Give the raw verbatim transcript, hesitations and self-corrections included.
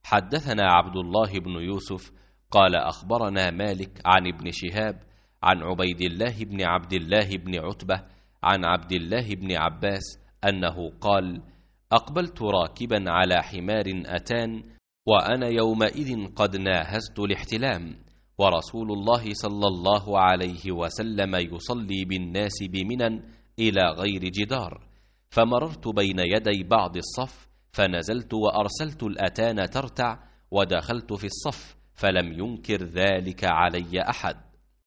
حدثنا عبد الله بن يوسف قال أخبرنا مالك عن ابن شهاب عن عبيد الله بن عبد الله بن عتبة عن عبد الله بن عباس أنه قال: أقبلت راكبا على حمار أتان وأنا يومئذ قد ناهزت الاحتلام، ورسول الله صلى الله عليه وسلم يصلي بالناس بمنى إلى غير جدار، فمررت بين يدي بعض الصف فنزلت وأرسلت الأتان ترتع ودخلت في الصف، فلم ينكر ذلك علي أحد.